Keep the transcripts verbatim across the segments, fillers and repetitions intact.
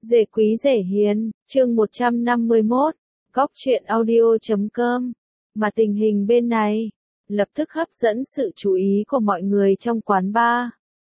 Dễ quý dễ hiền, chương một trăm năm mươi mốt, góc truyện audio chấm com. Mà tình hình bên này, lập tức hấp dẫn sự chú ý của mọi người trong quán bar.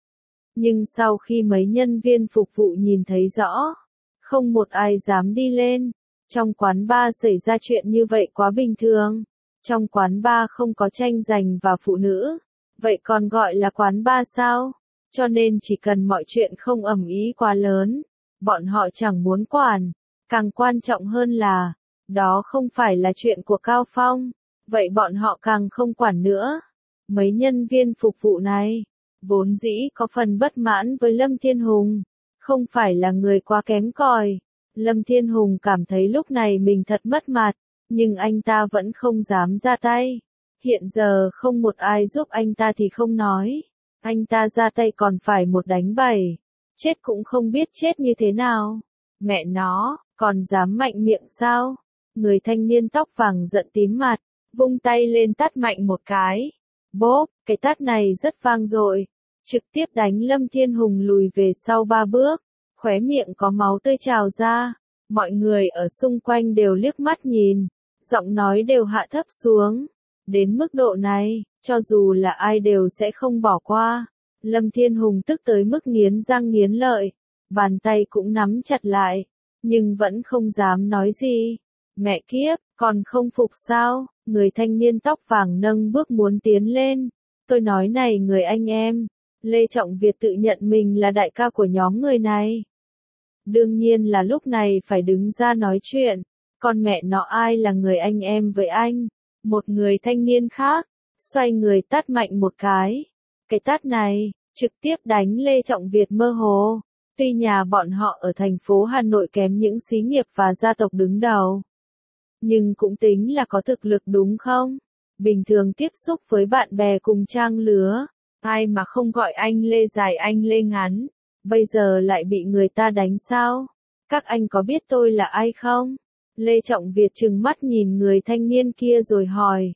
Nhưng sau khi mấy nhân viên phục vụ nhìn thấy rõ, không một ai dám đi lên. Trong quán bar xảy ra chuyện như vậy quá bình thường. Trong quán bar không có tranh giành và phụ nữ. Vậy còn gọi là quán bar sao? Cho nên chỉ cần mọi chuyện không ầm ĩ quá lớn, bọn họ chẳng muốn quản. Càng quan trọng hơn là, đó không phải là chuyện của Cao Phong. Vậy bọn họ càng không quản nữa. Mấy nhân viên phục vụ này, vốn dĩ có phần bất mãn với Lâm Thiên Hùng. Không phải là người quá kém cỏi. Lâm Thiên Hùng cảm thấy lúc này mình thật mất mặt, nhưng anh ta vẫn không dám ra tay. Hiện giờ không một ai giúp anh ta thì không nói. Anh ta ra tay còn phải một đánh bảy. Chết cũng không biết chết như thế nào. Mẹ nó, còn dám mạnh miệng sao? Người thanh niên tóc vàng giận tím mặt, vung tay lên tát mạnh một cái. Bốp, cái tát này rất vang dội, trực tiếp đánh Lâm Thiên Hùng lùi về sau ba bước, khóe miệng có máu tươi trào ra. Mọi người ở xung quanh đều liếc mắt nhìn, giọng nói đều hạ thấp xuống. Đến mức độ này, cho dù là ai đều sẽ không bỏ qua. Lâm Thiên Hùng tức tới mức nghiến răng nghiến lợi, bàn tay cũng nắm chặt lại, nhưng vẫn không dám nói gì. Mẹ kiếp, còn không phục sao? Người thanh niên tóc vàng nâng bước muốn tiến lên. Tôi nói này người anh em, Lê Trọng Việt tự nhận mình là đại ca của nhóm người này. Đương nhiên là lúc này phải đứng ra nói chuyện, còn mẹ nó ai là người anh em với anh? Một người thanh niên khác, xoay người tát mạnh một cái. Cái tát này, trực tiếp đánh Lê Trọng Việt mơ hồ. Tuy nhà bọn họ ở thành phố Hà Nội kém những xí nghiệp và gia tộc đứng đầu, nhưng cũng tính là có thực lực đúng không? Bình thường tiếp xúc với bạn bè cùng trang lứa, ai mà không gọi anh Lê dài anh Lê ngắn. Bây giờ lại bị người ta đánh sao? Các anh có biết tôi là ai không? Lê Trọng Việt trừng mắt nhìn người thanh niên kia rồi hỏi.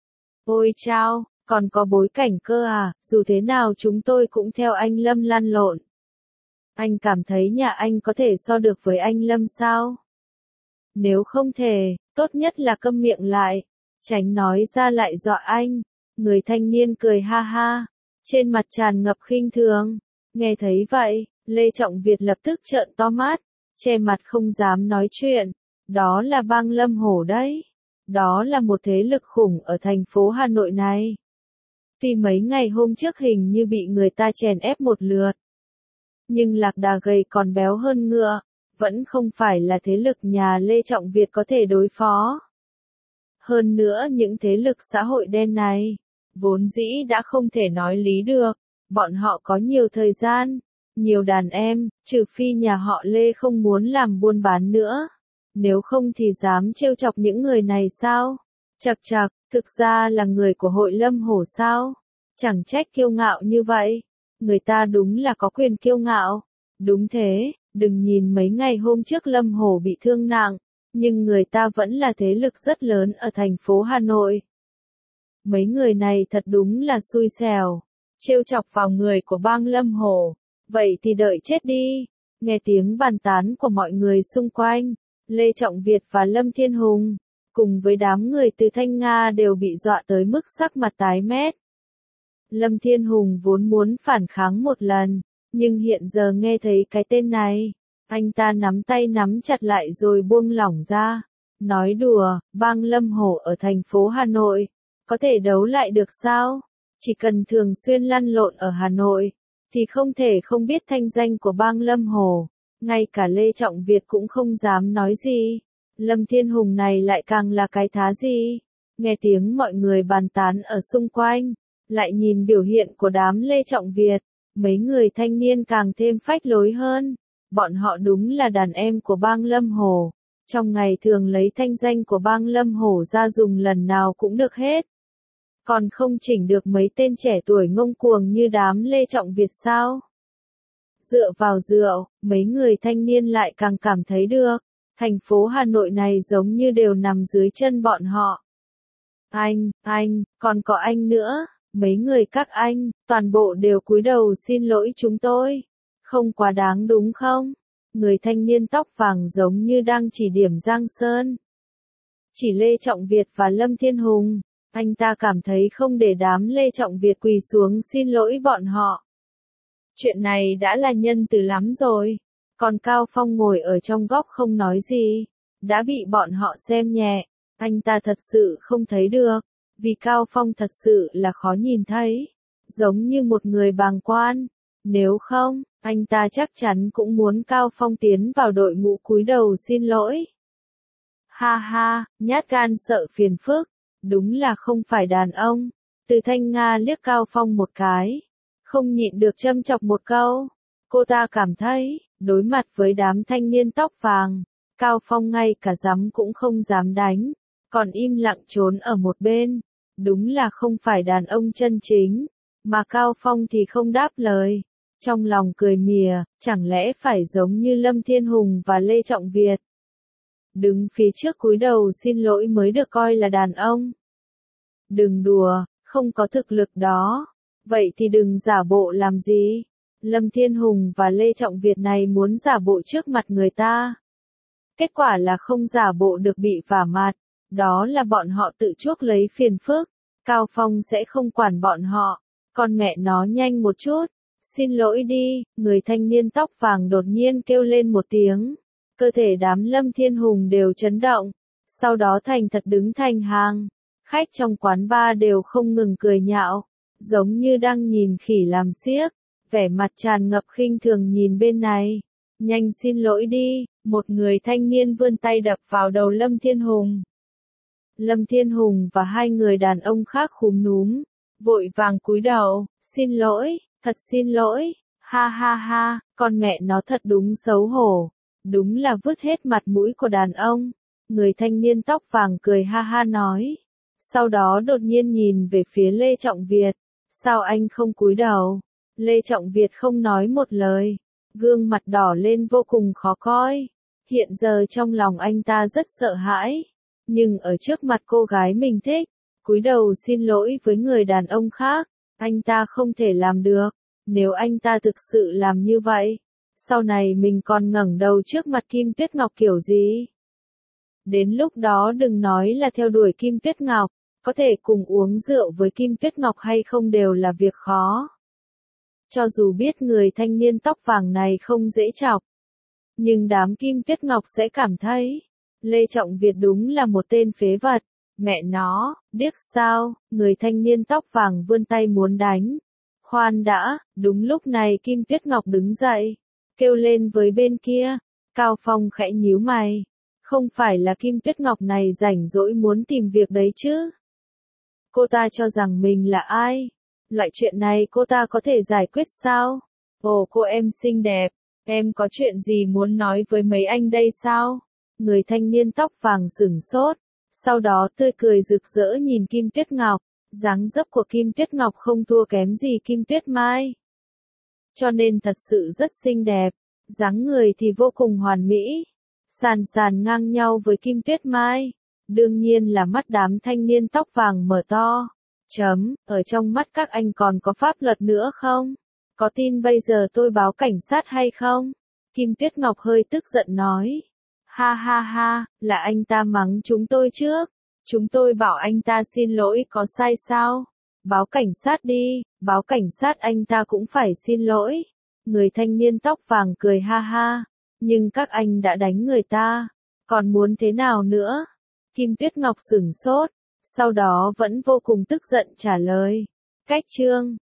Ôi chao, còn có bối cảnh cơ à, dù thế nào chúng tôi cũng theo anh Lâm lăn lộn. Anh cảm thấy nhà anh có thể so được với anh Lâm sao? Nếu không thể, tốt nhất là câm miệng lại, tránh nói ra lại dọa anh. Người thanh niên cười ha ha, trên mặt tràn ngập khinh thường. Nghe thấy vậy, Lê Trọng Việt lập tức trợn to mắt, che mặt không dám nói chuyện. Đó là bang Lâm Hổ đấy. Đó là một thế lực khủng ở thành phố Hà Nội này. Tuy mấy ngày hôm trước hình như bị người ta chèn ép một lượt, nhưng lạc đà gầy còn béo hơn ngựa, vẫn không phải là thế lực nhà Lê Trọng Việt có thể đối phó. Hơn nữa những thế lực xã hội đen này, vốn dĩ đã không thể nói lý được. Bọn họ có nhiều thời gian, nhiều đàn em, trừ phi nhà họ Lê không muốn làm buôn bán nữa. Nếu không thì dám trêu chọc những người này sao? Chậc chậc, thực ra là người của hội Lâm Hổ sao? Chẳng trách kiêu ngạo như vậy. Người ta đúng là có quyền kiêu ngạo. Đúng thế, đừng nhìn mấy ngày hôm trước Lâm Hổ bị thương nặng, nhưng người ta vẫn là thế lực rất lớn ở thành phố Hà Nội. Mấy người này thật đúng là xui xẻo. Trêu chọc vào người của bang Lâm Hổ. Vậy thì đợi chết đi. Nghe tiếng bàn tán của mọi người xung quanh, Lê Trọng Việt và Lâm Thiên Hùng, cùng với đám người từ Thanh Nga đều bị dọa tới mức sắc mặt tái mét. Lâm Thiên Hùng vốn muốn phản kháng một lần, nhưng hiện giờ nghe thấy cái tên này, anh ta nắm tay nắm chặt lại rồi buông lỏng ra. Nói đùa, bang Lâm Hổ ở thành phố Hà Nội, có thể đấu lại được sao? Chỉ cần thường xuyên lăn lộn ở Hà Nội, thì không thể không biết thanh danh của bang Lâm Hổ. Ngay cả Lê Trọng Việt cũng không dám nói gì. Lâm Thiên Hùng này lại càng là cái thá gì? Nghe tiếng mọi người bàn tán ở xung quanh, lại nhìn biểu hiện của đám Lê Trọng Việt, mấy người thanh niên càng thêm phách lối hơn. Bọn họ đúng là đàn em của bang Lâm Hổ. Trong ngày thường lấy thanh danh của bang Lâm Hổ ra dùng lần nào cũng được hết. Còn không chỉnh được mấy tên trẻ tuổi ngông cuồng như đám Lê Trọng Việt sao? Dựa vào rượu, mấy người thanh niên lại càng cảm thấy được, thành phố Hà Nội này giống như đều nằm dưới chân bọn họ. Anh, anh, còn có anh nữa, mấy người các anh, toàn bộ đều cúi đầu xin lỗi chúng tôi. Không quá đáng đúng không? Người thanh niên tóc vàng giống như đang chỉ điểm Giang Sơn. Chỉ Lê Trọng Việt và Lâm Thiên Hùng, anh ta cảm thấy không để đám Lê Trọng Việt quỳ xuống xin lỗi bọn họ. Chuyện này đã là nhân từ lắm rồi. Còn Cao Phong ngồi ở trong góc không nói gì, đã bị bọn họ xem nhẹ. Anh ta thật sự không thấy được, vì Cao Phong thật sự là khó nhìn thấy, giống như một người bàng quan. Nếu không, anh ta chắc chắn cũng muốn Cao Phong tiến vào đội ngũ cúi đầu xin lỗi. Ha ha, nhát gan sợ phiền phức, đúng là không phải đàn ông. Từ Thanh Nga liếc Cao Phong một cái, không nhịn được châm chọc một câu. Cô ta cảm thấy, đối mặt với đám thanh niên tóc vàng, Cao Phong ngay cả dám cũng không dám đánh, còn im lặng trốn ở một bên. Đúng là không phải đàn ông chân chính, mà Cao Phong thì không đáp lời. Trong lòng cười mỉa, chẳng lẽ phải giống như Lâm Thiên Hùng và Lê Trọng Việt, đứng phía trước cúi đầu xin lỗi mới được coi là đàn ông? Đừng đùa, không có thực lực đó. Vậy thì đừng giả bộ làm gì? Lâm Thiên Hùng và Lê Trọng Việt này muốn giả bộ trước mặt người ta. Kết quả là không giả bộ được bị vả mặt. Đó là bọn họ tự chuốc lấy phiền phức. Cao Phong sẽ không quản bọn họ. Con mẹ nó nhanh một chút. Xin lỗi đi, người thanh niên tóc vàng đột nhiên kêu lên một tiếng. Cơ thể đám Lâm Thiên Hùng đều chấn động. Sau đó thành thật đứng thành hàng. Khách trong quán bar đều không ngừng cười nhạo, giống như đang nhìn khỉ làm xiếc, vẻ mặt tràn ngập khinh thường nhìn bên này. Nhanh xin lỗi đi, một người thanh niên vươn tay đập vào đầu Lâm Thiên Hùng. Lâm Thiên Hùng và hai người đàn ông khác khúm núm, vội vàng cúi đầu, xin lỗi, thật xin lỗi, ha ha ha, con mẹ nó thật đúng xấu hổ, đúng là vứt hết mặt mũi của đàn ông. Người thanh niên tóc vàng cười ha ha nói. Sau đó đột nhiên nhìn về phía Lê Trọng Việt. Sao anh không cúi đầu? Lê Trọng Việt không nói một lời. Gương mặt đỏ lên vô cùng khó coi. Hiện giờ trong lòng anh ta rất sợ hãi. Nhưng ở trước mặt cô gái mình thích, cúi đầu xin lỗi với người đàn ông khác, anh ta không thể làm được. Nếu anh ta thực sự làm như vậy, sau này mình còn ngẩng đầu trước mặt Kim Tuyết Ngọc kiểu gì? Đến lúc đó đừng nói là theo đuổi Kim Tuyết Ngọc, có thể cùng uống rượu với Kim Tuyết Ngọc hay không đều là việc khó. Cho dù biết người thanh niên tóc vàng này không dễ chọc, nhưng đám Kim Tuyết Ngọc sẽ cảm thấy, Lê Trọng Việt đúng là một tên phế vật. Mẹ nó, điếc sao? Người thanh niên tóc vàng vươn tay muốn đánh. Khoan đã, đúng lúc này Kim Tuyết Ngọc đứng dậy, kêu lên với bên kia. Cao Phong khẽ nhíu mày. Không phải là Kim Tuyết Ngọc này rảnh rỗi muốn tìm việc đấy chứ? Cô ta cho rằng mình là ai? Loại chuyện này cô ta có thể giải quyết sao? Ồ, cô em xinh đẹp, em có chuyện gì muốn nói với mấy anh đây sao? Người thanh niên tóc vàng sửng sốt, sau đó tươi cười rực rỡ nhìn Kim Tuyết Ngọc. Dáng dấp của Kim Tuyết Ngọc không thua kém gì Kim Tuyết Mai, cho nên thật sự rất xinh đẹp, dáng người thì vô cùng hoàn mỹ, sàn sàn ngang nhau với Kim Tuyết Mai. Đương nhiên là mắt đám thanh niên tóc vàng mở to. Chấm, ở trong mắt các anh còn có pháp luật nữa không? Có tin bây giờ tôi báo cảnh sát hay không? Kim Tuyết Ngọc hơi tức giận nói. Ha ha ha, là anh ta mắng chúng tôi trước. Chúng tôi bảo anh ta xin lỗi có sai sao? Báo cảnh sát đi, báo cảnh sát anh ta cũng phải xin lỗi. Người thanh niên tóc vàng cười ha ha. Nhưng các anh đã đánh người ta, còn muốn thế nào nữa? Kim Tuyết Ngọc sửng sốt, sau đó vẫn vô cùng tức giận trả lời. Cách chương